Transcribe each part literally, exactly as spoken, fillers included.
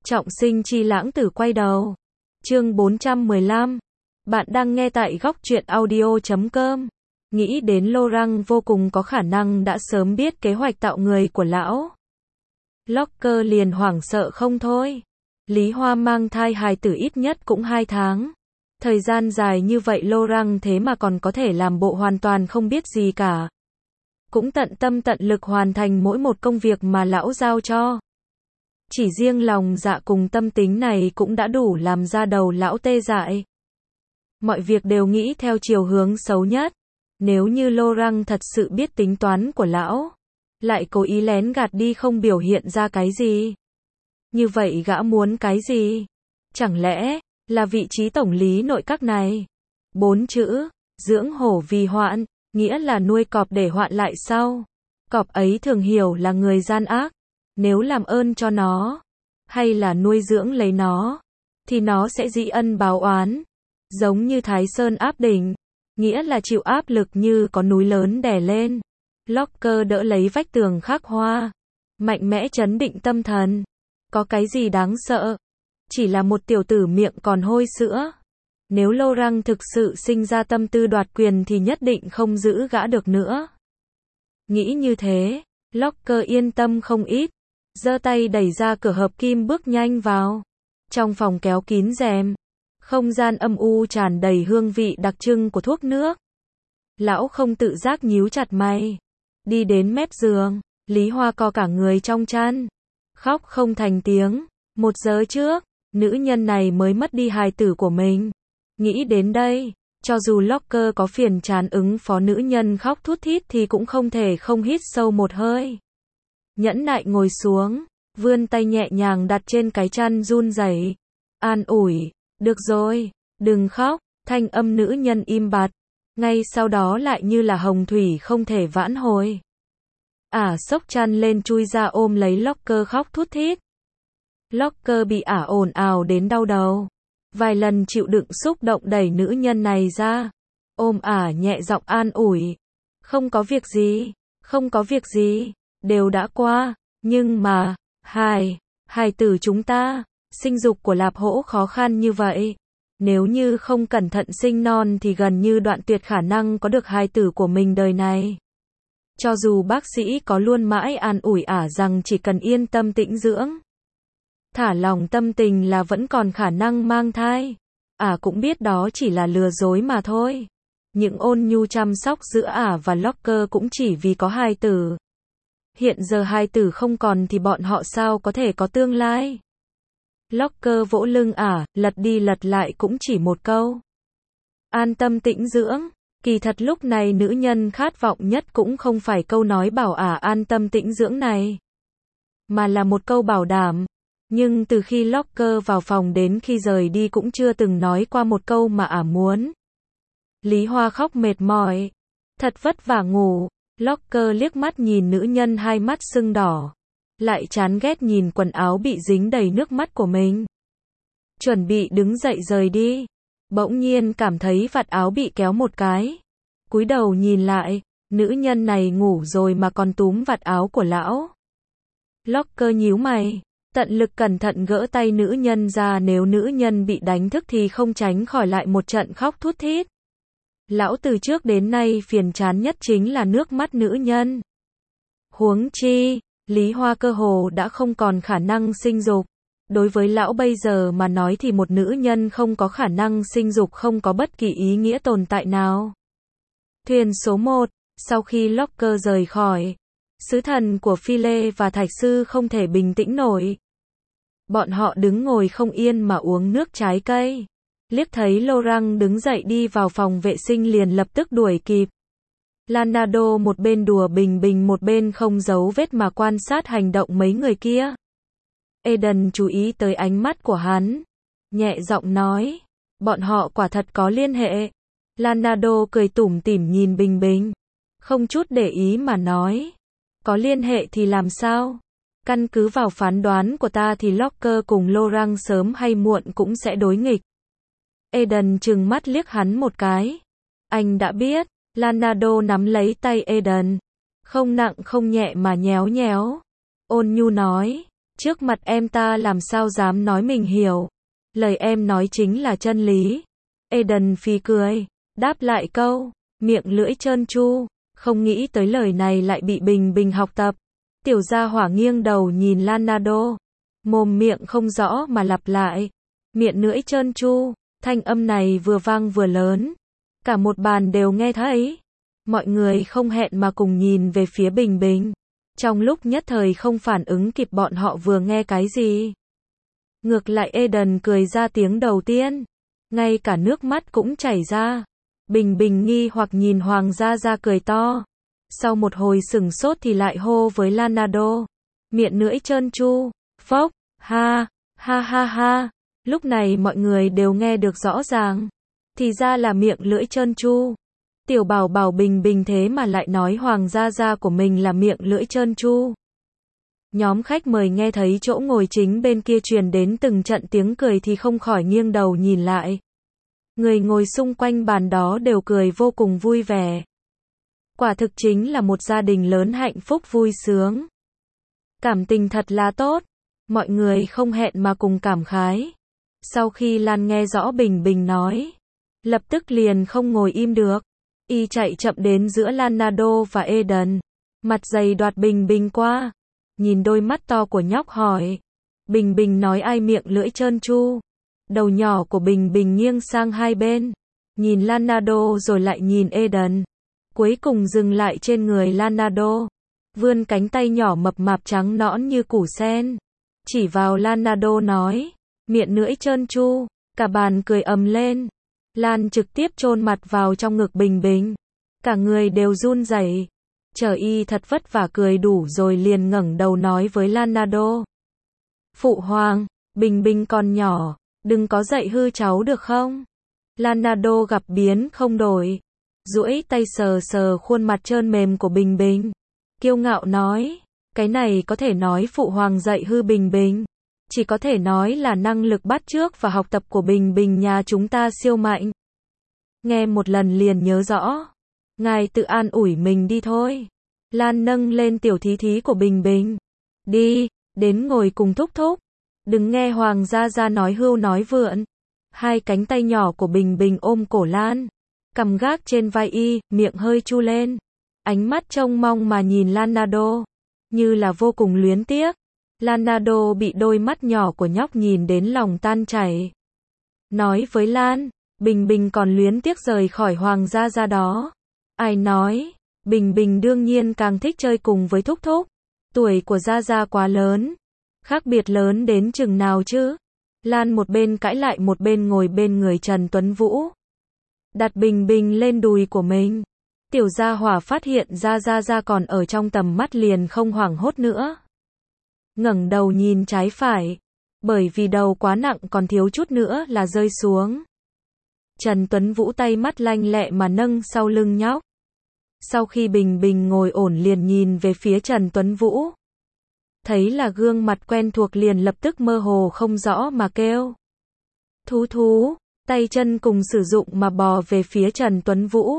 Trọng sinh chi lãng tử quay đầu. Chương bốn trăm mười lăm. Bạn đang nghe tại góc truyện audio chấm com. Nghĩ đến Laurent vô cùng có khả năng đã sớm biết kế hoạch tạo người của lão. Locker liền hoảng sợ không thôi. Lý Hoa mang thai hài tử ít nhất cũng hai tháng. Thời gian dài như vậy Laurent thế mà còn có thể làm bộ hoàn toàn không biết gì cả. Cũng tận tâm tận lực hoàn thành mỗi một công việc mà lão giao cho. Chỉ riêng lòng dạ cùng tâm tính này cũng đã đủ làm ra đầu lão tê dại. Mọi việc đều nghĩ theo chiều hướng xấu nhất. Nếu như Laurent thật sự biết tính toán của lão, lại cố ý lén gạt đi không biểu hiện ra cái gì. Như vậy gã muốn cái gì? Chẳng lẽ là vị trí tổng lý nội các này? Bốn chữ, dưỡng hổ vì hoạn, nghĩa là nuôi cọp để hoạn lại sau. Cọp ấy thường hiểu là người gian ác. Nếu làm ơn cho nó, hay là nuôi dưỡng lấy nó, thì nó sẽ dĩ ân báo oán. Giống như Thái Sơn áp đỉnh, nghĩa là chịu áp lực như có núi lớn đè lên. Locker đỡ lấy vách tường khắc hoa, mạnh mẽ trấn định tâm thần. Có cái gì đáng sợ? Chỉ là một tiểu tử miệng còn hôi sữa. Nếu Laurent thực sự sinh ra tâm tư đoạt quyền thì nhất định không giữ gã được nữa. Nghĩ như thế, Locker yên tâm không ít. Giơ tay đẩy ra cửa hợp kim bước nhanh vào. Trong phòng kéo kín rèm. Không gian âm u tràn đầy hương vị đặc trưng của thuốc nước. Lão không tự giác nhíu chặt mày. Đi đến mép giường, Lý Hoa co cả người trong chăn. Khóc không thành tiếng. Một giờ trước, nữ nhân này mới mất đi hài tử của mình. Nghĩ đến đây, cho dù Locker có phiền chán ứng phó nữ nhân khóc thút thít thì cũng không thể không hít sâu một hơi. Nhẫn nại ngồi xuống, vươn tay nhẹ nhàng đặt trên cái chăn run rẩy, an ủi, được rồi, đừng khóc. Thanh âm nữ nhân im bặt, ngay sau đó lại như là hồng thủy không thể vãn hồi. Ả xốc chăn lên chui ra ôm lấy Locker khóc thút thít. Locker bị Ả ồn ào đến đau đầu, vài lần chịu đựng xúc động đẩy nữ nhân này ra, ôm Ả nhẹ giọng an ủi, không có việc gì, không có việc gì. Đều đã qua, nhưng mà, hài, hài tử chúng ta, sinh dục của Lạp Hỗ khó khăn như vậy. Nếu như không cẩn thận sinh non thì gần như đoạn tuyệt khả năng có được hài tử của mình đời này. Cho dù bác sĩ có luôn mãi an ủi Ả rằng chỉ cần yên tâm tĩnh dưỡng, thả lòng tâm tình là vẫn còn khả năng mang thai. Ả cũng biết đó chỉ là lừa dối mà thôi. Những ôn nhu chăm sóc giữa Ả và Locker cũng chỉ vì có hài tử. Hiện giờ hài tử không còn thì bọn họ sao có thể có tương lai. Locker vỗ lưng Ả, lật đi lật lại cũng chỉ một câu. An tâm tĩnh dưỡng. Kỳ thật lúc này nữ nhân khát vọng nhất cũng không phải câu nói bảo Ả an tâm tĩnh dưỡng này, mà là một câu bảo đảm. Nhưng từ khi Locker vào phòng đến khi rời đi cũng chưa từng nói qua một câu mà Ả muốn. Lý Hoa khóc mệt mỏi, thật vất vả ngủ. Locker liếc mắt nhìn nữ nhân hai mắt sưng đỏ, lại chán ghét nhìn quần áo bị dính đầy nước mắt của mình. Chuẩn bị đứng dậy rời đi, bỗng nhiên cảm thấy vạt áo bị kéo một cái. Cúi đầu nhìn lại, nữ nhân này ngủ rồi mà còn túm vạt áo của lão. Locker nhíu mày, tận lực cẩn thận gỡ tay nữ nhân ra, nếu nữ nhân bị đánh thức thì không tránh khỏi lại một trận khóc thút thít. Lão từ trước đến nay phiền chán nhất chính là nước mắt nữ nhân. Huống chi, Lý Hoa cơ hồ đã không còn khả năng sinh dục. Đối với lão bây giờ mà nói thì một nữ nhân không có khả năng sinh dục không có bất kỳ ý nghĩa tồn tại nào. Thuyền số một, sau khi Locker rời khỏi, sứ thần của Phi Lê và Thạch Sư không thể bình tĩnh nổi. Bọn họ đứng ngồi không yên mà uống nước trái cây. Liếc thấy Laurent đứng dậy đi vào phòng vệ sinh liền lập tức đuổi kịp. Leonardo một bên đùa bình bình một bên không giấu vết mà quan sát hành động mấy người kia. Eden chú ý tới ánh mắt của hắn, nhẹ giọng nói, bọn họ quả thật có liên hệ. Leonardo cười tủm tỉm nhìn Bình Bình, không chút để ý mà nói, có liên hệ thì làm sao? Căn cứ vào phán đoán của ta thì Locker cùng Laurent sớm hay muộn cũng sẽ đối nghịch. Eden trừng mắt liếc hắn một cái. Anh đã biết. Leonardo nắm lấy tay Eden, không nặng không nhẹ mà nhéo nhéo. Ôn nhu nói, Trước mặt em ta làm sao dám nói mình hiểu. Lời em nói chính là chân lý. Eden phì cười, đáp lại câu, miệng lưỡi trơn tru, không nghĩ tới lời này lại bị Bình Bình học tập. Tiểu gia hỏa nghiêng đầu nhìn Leonardo, mồm miệng không rõ mà lặp lại, miệng lưỡi trơn tru, thanh âm này vừa vang vừa lớn. Cả một bàn đều nghe thấy. Mọi người không hẹn mà cùng nhìn về phía Bình Bình. Trong lúc nhất thời không phản ứng kịp bọn họ vừa nghe cái gì. Ngược lại Eden cười ra tiếng đầu tiên. Ngay cả nước mắt cũng chảy ra. Bình Bình nghi hoặc nhìn Hoàng gia gia cười to. Sau một hồi sừng sốt thì lại hô với Leonardo. Miệng lưỡi trơn tru, phốc, ha, ha ha ha. Lúc này mọi người đều nghe được rõ ràng. Thì ra là miệng lưỡi trơn tru. Tiểu bảo bảo Bình Bình thế mà lại nói Hoàng gia gia của mình là miệng lưỡi trơn tru. Nhóm khách mời nghe thấy chỗ ngồi chính bên kia truyền đến từng trận tiếng cười thì không khỏi nghiêng đầu nhìn lại. Người ngồi xung quanh bàn đó đều cười vô cùng vui vẻ. Quả thực chính là một gia đình lớn hạnh phúc vui sướng. Cảm tình thật là tốt. Mọi người không hẹn mà cùng cảm khái. Sau khi Lan nghe rõ Bình Bình nói, lập tức liền không ngồi im được. Y chạy chậm đến giữa Leonardo và Eden. Mặt dày đoạt Bình Bình qua. Nhìn đôi mắt to của nhóc hỏi. Bình Bình nói ai miệng lưỡi trơn tru. Đầu nhỏ của Bình Bình nghiêng sang hai bên. Nhìn Leonardo rồi lại nhìn Eden. Cuối cùng dừng lại trên người Leonardo. Vươn cánh tay nhỏ mập mạp trắng nõn như củ sen. Chỉ vào Leonardo nói. Miệng lưỡi trơn tru. Cả bàn cười ầm lên. Lan trực tiếp chôn mặt vào trong ngực Bình Bình. Cả người đều run rẩy. Chờ y thật vất vả cười đủ rồi liền ngẩng đầu nói với Leonardo. Phụ hoàng, Bình Bình còn nhỏ, đừng có dạy hư cháu được không? Leonardo gặp biến không đổi. Duỗi tay sờ sờ khuôn mặt trơn mềm của Bình Bình. Kiêu ngạo nói, cái này có thể nói phụ hoàng dạy hư Bình Bình. Chỉ có thể nói là năng lực bắt chước và học tập của Bình Bình nhà chúng ta siêu mạnh. Nghe một lần liền nhớ rõ. Ngài tự an ủi mình đi thôi. Lan nâng lên tiểu thí thí của Bình Bình. Đi, đến ngồi cùng thúc thúc. Đừng nghe Hoàng gia gia nói hưu nói vượn. Hai cánh tay nhỏ của Bình Bình ôm cổ Lan. Cầm gác trên vai y, miệng hơi chu lên. Ánh mắt trông mong mà nhìn Leonardo. Như là vô cùng luyến tiếc. Leonardo bị đôi mắt nhỏ của nhóc nhìn đến lòng tan chảy. Nói với Lan, Bình Bình còn luyến tiếc rời khỏi Hoàng gia gia đó. Ai nói, Bình Bình đương nhiên càng thích chơi cùng với thúc thúc. Tuổi của gia gia quá lớn. Khác biệt lớn đến chừng nào chứ? Lan một bên cãi lại một bên ngồi bên người Trần Tuấn Vũ. Đặt Bình Bình lên đùi của mình. Tiểu gia hỏa phát hiện ra gia gia còn ở trong tầm mắt liền không hoảng hốt nữa. Ngẩng đầu nhìn trái phải. Bởi vì đầu quá nặng còn thiếu chút nữa là rơi xuống. Trần Tuấn Vũ tay mắt lanh lẹ mà nâng sau lưng nhóc. Sau khi Bình Bình ngồi ổn liền nhìn về phía Trần Tuấn Vũ. Thấy là gương mặt quen thuộc liền lập tức mơ hồ không rõ mà kêu. Thú thú, tay chân cùng sử dụng mà bò về phía Trần Tuấn Vũ.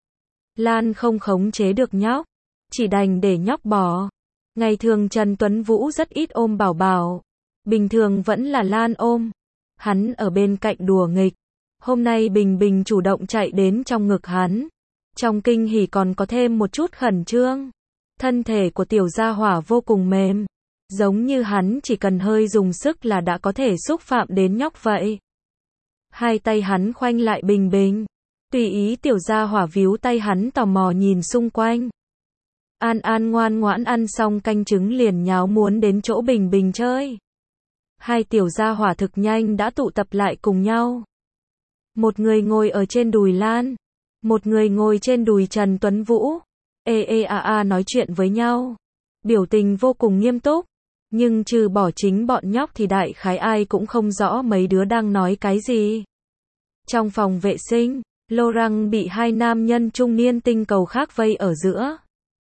Lan không khống chế được nhóc. Chỉ đành để nhóc bò. Ngày thường Trần Tuấn Vũ rất ít ôm bảo bảo. Bình thường vẫn là Lan ôm. Hắn ở bên cạnh đùa nghịch. Hôm nay Bình Bình chủ động chạy đến trong ngực hắn. Trong kinh hỉ còn có thêm một chút khẩn trương. Thân thể của tiểu gia hỏa vô cùng mềm. Giống như hắn chỉ cần hơi dùng sức là đã có thể xúc phạm đến nhóc vậy. Hai tay hắn khoanh lại Bình Bình. Tùy ý tiểu gia hỏa víu tay hắn tò mò nhìn xung quanh. An An ngoan ngoãn ăn xong canh trứng liền nháo muốn đến chỗ Bình Bình chơi. Hai tiểu gia hỏa thực nhanh đã tụ tập lại cùng nhau. Một người ngồi ở trên đùi Lan. Một người ngồi trên đùi Trần Tuấn Vũ. Ê ê a a nói chuyện với nhau. Biểu tình vô cùng nghiêm túc. Nhưng trừ bỏ chính bọn nhóc thì đại khái ai cũng không rõ mấy đứa đang nói cái gì. Trong phòng vệ sinh, Laurent bị hai nam nhân trung niên tinh cầu khác vây ở giữa.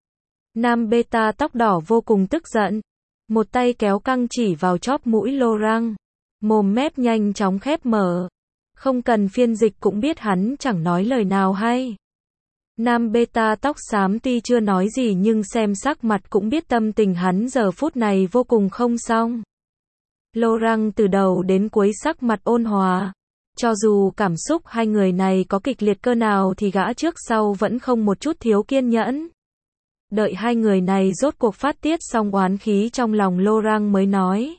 Nam beta tóc đỏ vô cùng tức giận. Một tay kéo căng chỉ vào chóp mũi Laurent. Mồm mép nhanh chóng khép mở. Không cần phiên dịch cũng biết hắn chẳng nói lời nào hay. Nam beta tóc xám tuy chưa nói gì nhưng xem sắc mặt cũng biết tâm tình hắn giờ phút này vô cùng không xong. Laurent từ đầu đến cuối sắc mặt ôn hòa. Cho dù cảm xúc hai người này có kịch liệt cơ nào thì gã trước sau vẫn không một chút thiếu kiên nhẫn. Đợi hai người này rốt cuộc phát tiết xong oán khí trong lòng, Laurent mới nói.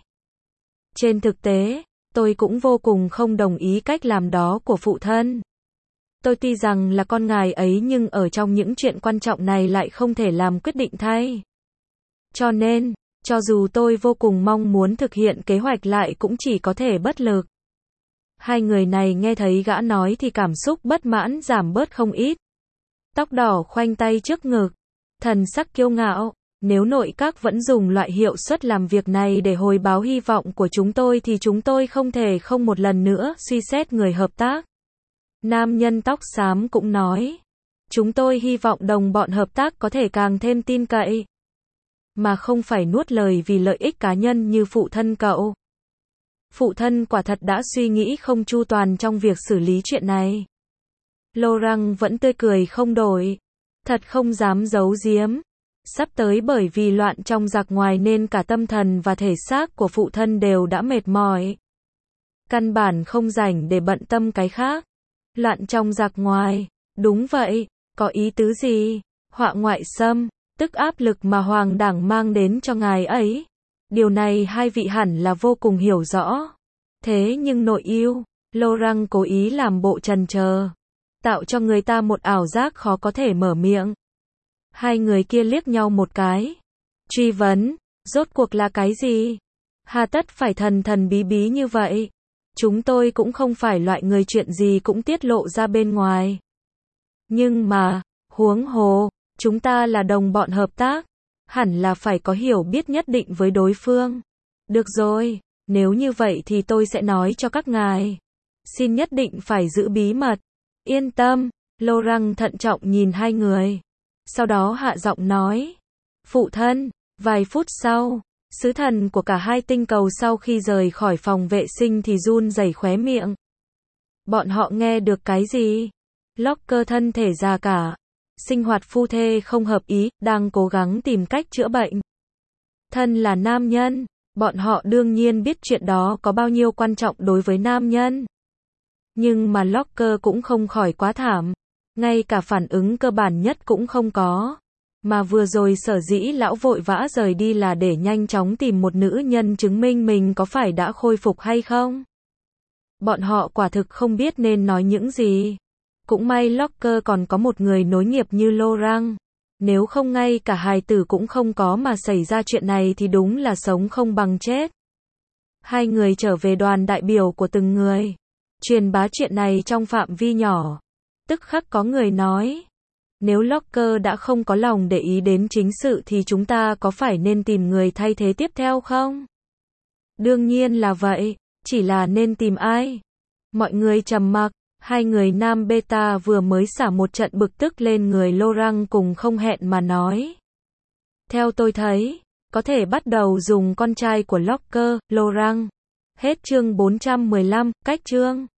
Trên thực tế, tôi cũng vô cùng không đồng ý cách làm đó của phụ thân. Tôi tuy rằng là con ngài ấy nhưng ở trong những chuyện quan trọng này lại không thể làm quyết định thay. Cho nên, cho dù tôi vô cùng mong muốn thực hiện kế hoạch lại cũng chỉ có thể bất lực. Hai người này nghe thấy gã nói thì cảm xúc bất mãn giảm bớt không ít. Tóc đỏ khoanh tay trước ngực, thần sắc kiêu ngạo. Nếu nội các vẫn dùng loại hiệu suất làm việc này để hồi báo hy vọng của chúng tôi thì chúng tôi không thể không một lần nữa suy xét người hợp tác. Nam nhân tóc xám cũng nói. Chúng tôi hy vọng đồng bọn hợp tác có thể càng thêm tin cậy. Mà không phải nuốt lời vì lợi ích cá nhân như phụ thân cậu. Phụ thân quả thật đã suy nghĩ không chu toàn trong việc xử lý chuyện này. Laurent vẫn tươi cười không đổi. Thật không dám giấu giếm. Sắp tới bởi vì loạn trong giặc ngoài nên cả tâm thần và thể xác của phụ thân đều đã mệt mỏi. Căn bản không rảnh để bận tâm cái khác. Loạn trong giặc ngoài, đúng vậy, có ý tứ gì? Họa ngoại xâm, tức áp lực mà hoàng đảng mang đến cho ngài ấy. Điều này hai vị hẳn là vô cùng hiểu rõ. Thế nhưng nội yêu, Laurent cố ý làm bộ trần chờ, tạo cho người ta một ảo giác khó có thể mở miệng. Hai người kia liếc nhau một cái. Truy vấn, rốt cuộc là cái gì? Hà tất phải thần thần bí bí như vậy? Chúng tôi cũng không phải loại người chuyện gì cũng tiết lộ ra bên ngoài. Nhưng mà, huống hồ, chúng ta là đồng bọn hợp tác, hẳn là phải có hiểu biết nhất định với đối phương. Được rồi, nếu như vậy thì tôi sẽ nói cho các ngài. Xin nhất định phải giữ bí mật. Yên tâm, Laurent thận trọng nhìn hai người. Sau đó hạ giọng nói. Phụ thân, vài phút sau, sứ thần của cả hai tinh cầu sau khi rời khỏi phòng vệ sinh thì run rẩy khóe miệng. Bọn họ nghe được cái gì? Locker thân thể già cả. Sinh hoạt phu thê không hợp ý, đang cố gắng tìm cách chữa bệnh. Thân là nam nhân, bọn họ đương nhiên biết chuyện đó có bao nhiêu quan trọng đối với nam nhân. Nhưng mà Locker cũng không khỏi quá thảm. Ngay cả phản ứng cơ bản nhất cũng không có. Mà vừa rồi sở dĩ lão vội vã rời đi là để nhanh chóng tìm một nữ nhân chứng minh mình có phải đã khôi phục hay không. Bọn họ quả thực không biết nên nói những gì. Cũng may Locker còn có một người nối nghiệp như Laurent. Nếu không ngay cả hài tử cũng không có mà xảy ra chuyện này thì đúng là sống không bằng chết. Hai người trở về đoàn đại biểu của từng người. Truyền bá chuyện này trong phạm vi nhỏ. Tức khắc có người nói. Nếu Locker đã không có lòng để ý đến chính sự thì chúng ta có phải nên tìm người thay thế tiếp theo không? Đương nhiên là vậy, chỉ là nên tìm ai? Mọi người trầm mặc, hai người nam beta vừa mới xả một trận bực tức lên người Laurent cùng không hẹn mà nói. Theo tôi thấy, có thể bắt đầu dùng con trai của Locker, Laurent. Hết chương bốn trăm mười lăm, cách chương.